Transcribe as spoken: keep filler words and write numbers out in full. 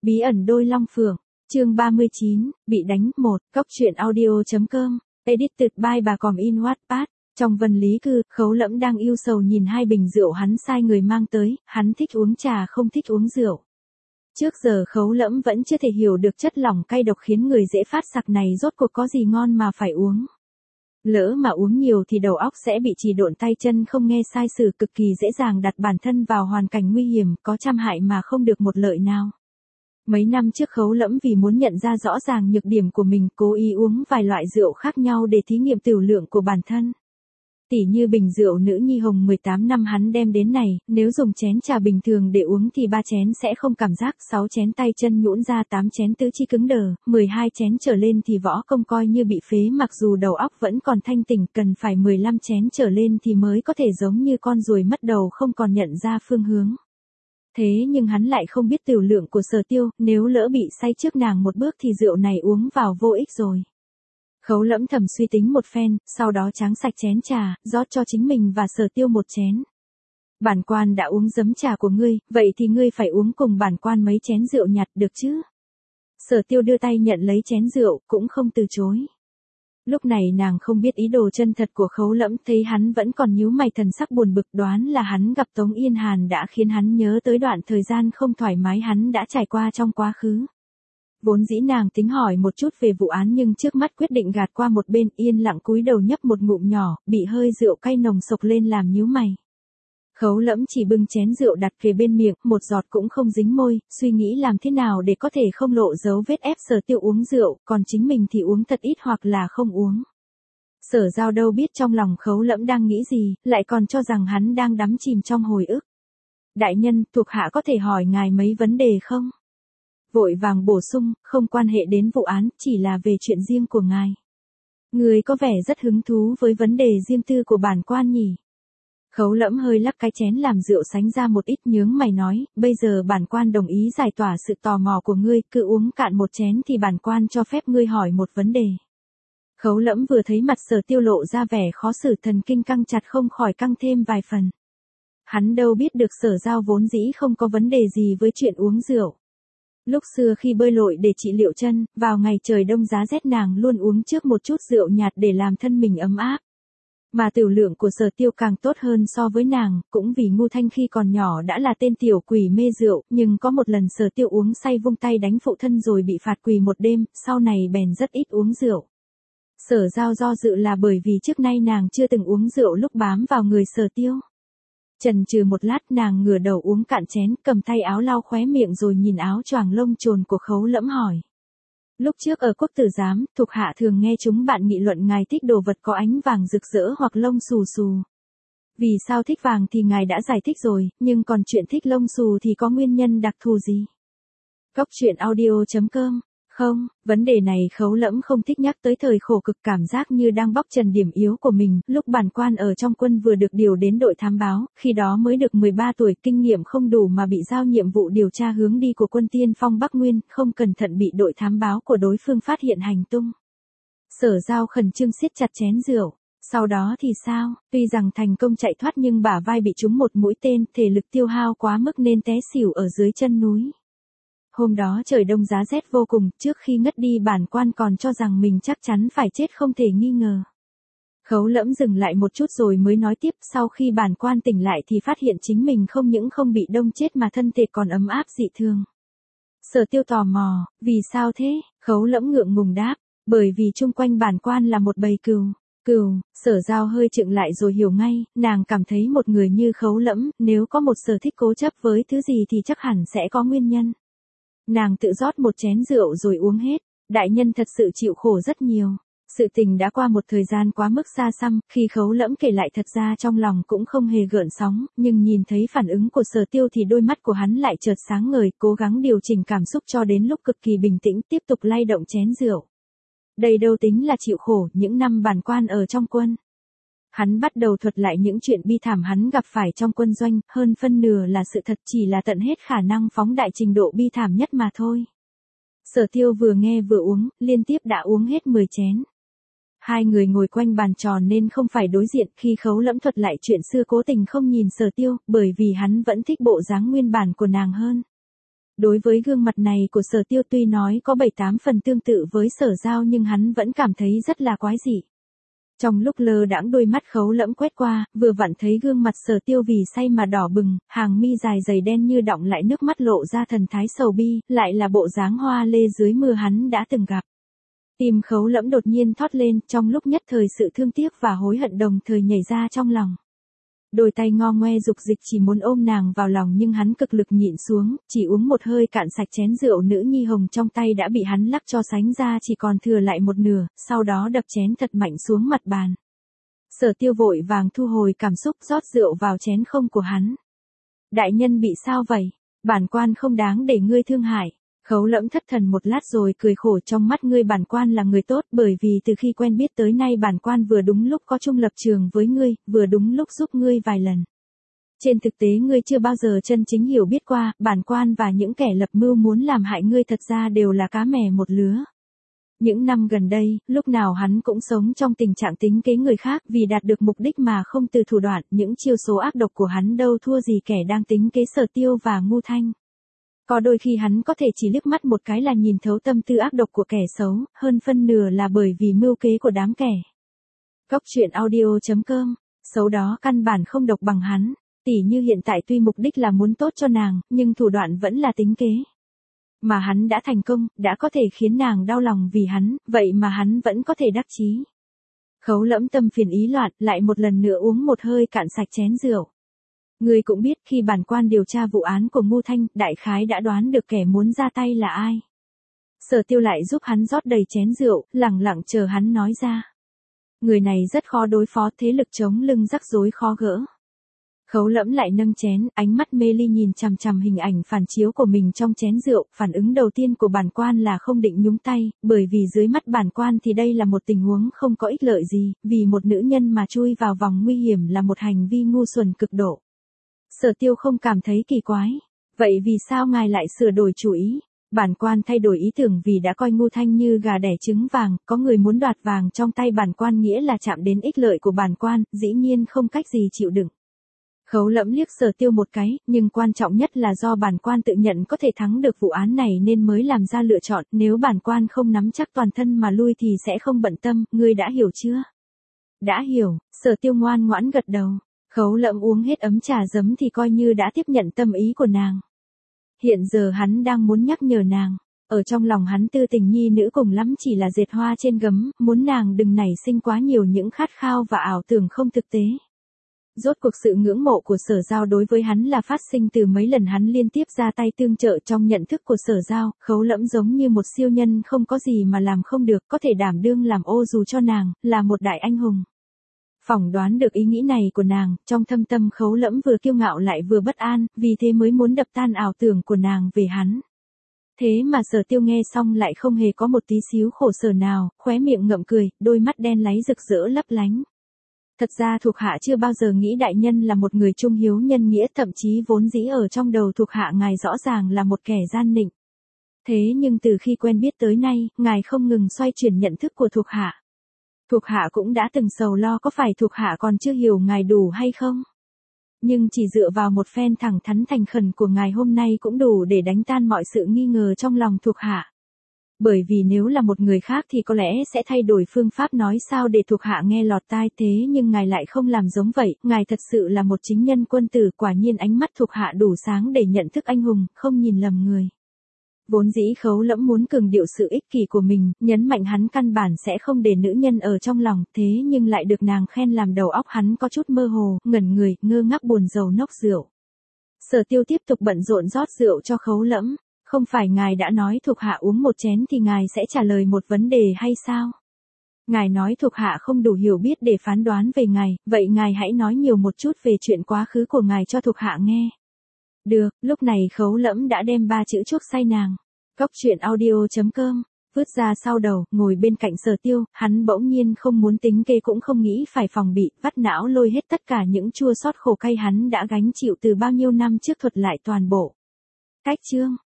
Bí ẩn đôi long phượng, chương ba mươi chín, bị đánh, một, Cóc truyện audio.com, edited by bà Còm in Wattpad. Trong Vân Lý Cư, Khấu Lẫm đang ưu sầu nhìn hai bình rượu hắn sai người mang tới, hắn thích uống trà không thích uống rượu. Trước giờ Khấu Lẫm vẫn chưa thể hiểu được chất lỏng cay độc khiến người dễ phát sặc này rốt cuộc có gì ngon mà phải uống. Lỡ mà uống nhiều thì đầu óc sẽ bị trì độn tay chân không nghe sai sử, cực kỳ dễ dàng đặt bản thân vào hoàn cảnh nguy hiểm, có trăm hại mà không được một lợi nào. Mấy năm trước Khấu Lẫm vì muốn nhận ra rõ ràng nhược điểm của mình, cố ý uống vài loại rượu khác nhau để thí nghiệm tửu lượng của bản thân. Tỉ như bình rượu nữ nhi hồng mười tám năm hắn đem đến này, nếu dùng chén trà bình thường để uống thì ba chén sẽ không cảm giác, sáu chén tay chân nhũn ra, tám chén tứ chi cứng đờ, mười hai chén trở lên thì võ công coi như bị phế, mặc dù đầu óc vẫn còn thanh tỉnh, cần phải mười lăm chén trở lên thì mới có thể giống như con ruồi mất đầu không còn nhận ra phương hướng. Thế nhưng hắn lại không biết tửu lượng của Sở Tiêu, nếu lỡ bị say trước nàng một bước thì rượu này uống vào vô ích rồi. Khấu Lẫm thầm suy tính một phen, sau đó tráng sạch chén trà, rót cho chính mình và Sở Tiêu một chén. Bản quan đã uống giấm trà của ngươi, vậy thì ngươi phải uống cùng bản quan mấy chén rượu nhạt được chứ? Sở Tiêu đưa tay nhận lấy chén rượu, cũng không từ chối. Lúc này nàng không biết ý đồ chân thật của Khấu Lẫm, thấy hắn vẫn còn nhíu mày thần sắc buồn bực, đoán là hắn gặp Tống Yên Hàn đã khiến hắn nhớ tới đoạn thời gian không thoải mái hắn đã trải qua trong quá khứ. Vốn dĩ nàng tính hỏi một chút về vụ án nhưng trước mắt quyết định gạt qua một bên, yên lặng cúi đầu nhấp một ngụm nhỏ, bị hơi rượu cay nồng sộc lên làm nhíu mày. Khấu Lẫm chỉ bưng chén rượu đặt kề bên miệng, một giọt cũng không dính môi, suy nghĩ làm thế nào để có thể không lộ dấu vết ép Sở Tiêu uống rượu, còn chính mình thì uống thật ít hoặc là không uống. Sở Giao đâu biết trong lòng Khấu Lẫm đang nghĩ gì, lại còn cho rằng hắn đang đắm chìm trong hồi ức. Đại nhân, thuộc hạ có thể hỏi ngài mấy vấn đề không? Vội vàng bổ sung, không quan hệ đến vụ án, chỉ là về chuyện riêng của ngài. Người có vẻ rất hứng thú với vấn đề riêng tư của bản quan nhỉ? Khấu Lẫm hơi lắc cái chén làm rượu sánh ra một ít, nhướng mày nói, bây giờ bản quan đồng ý giải tỏa sự tò mò của ngươi, cứ uống cạn một chén thì bản quan cho phép ngươi hỏi một vấn đề. Khấu Lẫm vừa thấy mặt Sở Tiêu lộ ra vẻ khó xử, thần kinh căng chặt không khỏi căng thêm vài phần. Hắn đâu biết được Sở Giao vốn dĩ không có vấn đề gì với chuyện uống rượu. Lúc xưa khi bơi lội để trị liệu chân, vào ngày trời đông giá rét nàng luôn uống trước một chút rượu nhạt để làm thân mình ấm áp. Mà tửu lượng của Sở Tiêu càng tốt hơn so với nàng, cũng vì Ngu Thanh khi còn nhỏ đã là tên tiểu quỷ mê rượu, nhưng có một lần Sở Tiêu uống say vung tay đánh phụ thân rồi bị phạt quỳ một đêm, sau này bèn rất ít uống rượu. Sở Giao do dự là bởi vì trước nay nàng chưa từng uống rượu lúc bám vào người Sở Tiêu. Chần chừ một lát nàng ngửa đầu uống cạn chén, cầm tay áo lau khóe miệng rồi nhìn áo choàng lông chồn của Khấu Lẫm hỏi. Lúc trước ở Quốc Tử Giám, thuộc hạ thường nghe chúng bạn nghị luận ngài thích đồ vật có ánh vàng rực rỡ hoặc lông xù xù. Vì sao thích vàng thì ngài đã giải thích rồi, nhưng còn chuyện thích lông xù thì có nguyên nhân đặc thù gì? Cóc truyện audio.com. Không, vấn đề này Khấu Lẫm không thích nhắc tới, thời khổ cực cảm giác như đang bóc trần điểm yếu của mình. Lúc bản quan ở trong quân vừa được điều đến đội thám báo, khi đó mới được mười ba tuổi, kinh nghiệm không đủ mà bị giao nhiệm vụ điều tra hướng đi của quân tiên phong Bắc Nguyên, không cẩn thận bị đội thám báo của đối phương phát hiện hành tung. Sở Giao khẩn trương siết chặt chén rượu. Sau đó thì sao? Tuy rằng thành công chạy thoát nhưng bả vai bị trúng một mũi tên, thể lực tiêu hao quá mức nên té xỉu ở dưới chân núi. Hôm đó trời đông giá rét vô cùng, trước khi ngất đi bản quan còn cho rằng mình chắc chắn phải chết không thể nghi ngờ. Khấu Lẫm dừng lại một chút rồi mới nói tiếp, sau khi bản quan tỉnh lại thì phát hiện chính mình không những không bị đông chết mà thân thể còn ấm áp dị thường. Sở Tiêu tò mò, vì sao thế? Khấu Lẫm ngượng ngùng đáp, bởi vì chung quanh bản quan là một bầy cừu. Cừu, Sở Giao hơi chựng lại rồi hiểu ngay, nàng cảm thấy một người như Khấu Lẫm, nếu có một sở thích cố chấp với thứ gì thì chắc hẳn sẽ có nguyên nhân. Nàng tự rót một chén rượu rồi uống hết, đại nhân thật sự chịu khổ rất nhiều. Sự tình đã qua một thời gian quá mức xa xăm, khi Khấu Lẫm kể lại thật ra trong lòng cũng không hề gợn sóng, nhưng nhìn thấy phản ứng của Sở Tiêu thì đôi mắt của hắn lại chợt sáng ngời, cố gắng điều chỉnh cảm xúc cho đến lúc cực kỳ bình tĩnh, tiếp tục lay động chén rượu. Đây đâu tính là chịu khổ, những năm bản quan ở trong quân. Hắn bắt đầu thuật lại những chuyện bi thảm hắn gặp phải trong quân doanh, hơn phân nửa là sự thật, chỉ là tận hết khả năng phóng đại trình độ bi thảm nhất mà thôi. Sở Tiêu vừa nghe vừa uống, liên tiếp đã uống hết mười chén. Hai người ngồi quanh bàn tròn nên không phải đối diện, khi Khấu Lẫm thuật lại chuyện xưa cố tình không nhìn Sở Tiêu, bởi vì hắn vẫn thích bộ dáng nguyên bản của nàng hơn. Đối với gương mặt này của Sở Tiêu tuy nói có bảy tám phần tương tự với Sở Giao nhưng hắn vẫn cảm thấy rất là quái dị. Trong lúc lơ đãng đôi mắt Khấu Lẫm quét qua, vừa vặn thấy gương mặt Sở Tiêu vì say mà đỏ bừng, hàng mi dài dày đen như đọng lại nước mắt lộ ra thần thái sầu bi, lại là bộ dáng hoa lê dưới mưa hắn đã từng gặp. Tim Khấu Lẫm đột nhiên thót lên, trong lúc nhất thời sự thương tiếc và hối hận đồng thời nhảy ra trong lòng. Đôi tay ngo ngoe dục dịch chỉ muốn ôm nàng vào lòng nhưng hắn cực lực nhịn xuống, chỉ uống một hơi cạn sạch chén rượu nữ nhi hồng trong tay đã bị hắn lắc cho sánh ra chỉ còn thừa lại một nửa, sau đó đập chén thật mạnh xuống mặt bàn. Sở Tiêu vội vàng thu hồi cảm xúc rót rượu vào chén không của hắn. Đại nhân bị sao vậy? Bản quan không đáng để ngươi thương hại. Khấu Lẫm thất thần một lát rồi cười khổ, trong mắt ngươi bản quan là người tốt bởi vì từ khi quen biết tới nay bản quan vừa đúng lúc có chung lập trường với ngươi, vừa đúng lúc giúp ngươi vài lần. Trên thực tế ngươi chưa bao giờ chân chính hiểu biết qua, bản quan và những kẻ lập mưu muốn làm hại ngươi thật ra đều là cá mè một lứa. Những năm gần đây, lúc nào hắn cũng sống trong tình trạng tính kế người khác vì đạt được mục đích mà không từ thủ đoạn, những chiêu số ác độc của hắn đâu thua gì kẻ đang tính kế Sở Tiêu và Ngu Thanh. Có đôi khi hắn có thể chỉ liếc mắt một cái là nhìn thấu tâm tư ác độc của kẻ xấu, hơn phân nửa là bởi vì mưu kế của đám kẻ. Cốc truyện audio chấm com, xấu đó căn bản không độc bằng hắn, tỉ như hiện tại tuy mục đích là muốn tốt cho nàng, nhưng thủ đoạn vẫn là tính kế. Mà hắn đã thành công, đã có thể khiến nàng đau lòng vì hắn, vậy mà hắn vẫn có thể đắc chí. Khấu Lẫm tâm phiền ý loạn, lại một lần nữa uống một hơi cạn sạch chén rượu. Ngươi cũng biết khi bản quan điều tra vụ án của Ngu Thanh, đại khái đã đoán được kẻ muốn ra tay là ai. Sở Tiêu lại giúp hắn rót đầy chén rượu, lẳng lặng chờ hắn nói ra. Người này rất khó đối phó, thế lực chống lưng rắc rối khó gỡ. Khấu Lẫm lại nâng chén, ánh mắt mê ly nhìn chằm chằm hình ảnh phản chiếu của mình trong chén rượu, phản ứng đầu tiên của bản quan là không định nhúng tay, bởi vì dưới mắt bản quan thì đây là một tình huống không có ích lợi gì, vì một nữ nhân mà chui vào vòng nguy hiểm là một hành vi ngu xuẩn cực độ. Sở Tiêu không cảm thấy kỳ quái. Vậy vì sao ngài lại sửa đổi chủ ý? Bản quan thay đổi ý tưởng vì đã coi Ngu Thanh như gà đẻ trứng vàng, có người muốn đoạt vàng trong tay bản quan nghĩa là chạm đến ích lợi của bản quan, dĩ nhiên không cách gì chịu đựng. Khấu Lẫm liếc Sở Tiêu một cái, nhưng quan trọng nhất là do bản quan tự nhận có thể thắng được vụ án này nên mới làm ra lựa chọn, nếu bản quan không nắm chắc toàn thân mà lui thì sẽ không bận tâm, ngươi đã hiểu chưa? Đã hiểu, Sở Tiêu ngoan ngoãn gật đầu. Khấu Lẫm uống hết ấm trà giấm thì coi như đã tiếp nhận tâm ý của nàng. Hiện giờ hắn đang muốn nhắc nhở nàng, ở trong lòng hắn tư tình nhi nữ cùng lắm chỉ là dệt hoa trên gấm, muốn nàng đừng nảy sinh quá nhiều những khát khao và ảo tưởng không thực tế. Rốt cuộc sự ngưỡng mộ của Sở Giao đối với hắn là phát sinh từ mấy lần hắn liên tiếp ra tay tương trợ. Trong nhận thức của Sở Giao, Khấu Lẫm giống như một siêu nhân không có gì mà làm không được, có thể đảm đương làm ô dù cho nàng, là một đại anh hùng. Phỏng đoán được ý nghĩ này của nàng, trong thâm tâm Khấu Lẫm vừa kiêu ngạo lại vừa bất an, vì thế mới muốn đập tan ảo tưởng của nàng về hắn. Thế mà Sở Tiêu nghe xong lại không hề có một tí xíu khổ sở nào, khóe miệng ngậm cười, đôi mắt đen láy rực rỡ lấp lánh. Thật ra thuộc hạ chưa bao giờ nghĩ đại nhân là một người trung hiếu nhân nghĩa, thậm chí vốn dĩ ở trong đầu thuộc hạ ngài rõ ràng là một kẻ gian nịnh. Thế nhưng từ khi quen biết tới nay, ngài không ngừng xoay chuyển nhận thức của thuộc hạ. Thuộc hạ cũng đã từng sầu lo có phải thuộc hạ còn chưa hiểu ngài đủ hay không? Nhưng chỉ dựa vào một phen thẳng thắn thành khẩn của ngài hôm nay cũng đủ để đánh tan mọi sự nghi ngờ trong lòng thuộc hạ. Bởi vì nếu là một người khác thì có lẽ sẽ thay đổi phương pháp nói sao để thuộc hạ nghe lọt tai, thế nhưng ngài lại không làm giống vậy, ngài thật sự là một chính nhân quân tử, quả nhiên ánh mắt thuộc hạ đủ sáng để nhận thức anh hùng, không nhìn lầm người. Vốn dĩ Khấu Lẫm muốn cường điệu sự ích kỷ của mình, nhấn mạnh hắn căn bản sẽ không để nữ nhân ở trong lòng, thế nhưng lại được nàng khen làm đầu óc hắn có chút mơ hồ, ngẩn người, ngơ ngác buồn rầu nốc rượu. Sở Tiêu tiếp tục bận rộn rót rượu cho Khấu Lẫm, không phải ngài đã nói thuộc hạ uống một chén thì ngài sẽ trả lời một vấn đề hay sao? Ngài nói thuộc hạ không đủ hiểu biết để phán đoán về ngài, vậy ngài hãy nói nhiều một chút về chuyện quá khứ của ngài cho thuộc hạ nghe. Được, lúc này Khấu Lẫm đã đem ba chữ chuốc say nàng. Cốc truyện audio chấm com, vứt ra sau đầu, ngồi bên cạnh Sở Tiêu, hắn bỗng nhiên không muốn tính kế cũng không nghĩ phải phòng bị, vắt não lôi hết tất cả những chua xót khổ cay hắn đã gánh chịu từ bao nhiêu năm trước thuật lại toàn bộ. Cách chương